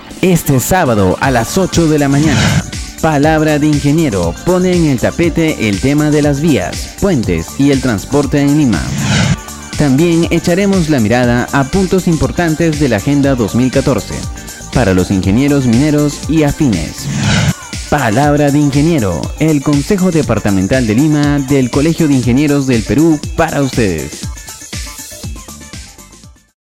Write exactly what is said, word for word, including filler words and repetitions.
Este sábado a las ocho de la mañana, Palabra de Ingeniero pone en el tapete el tema de las vías, puentes y el transporte en Lima. También echaremos la mirada a puntos importantes de la Agenda dos mil catorce para los ingenieros mineros y afines. Palabra de Ingeniero, el Consejo Departamental de Lima del Colegio de Ingenieros del Perú para ustedes.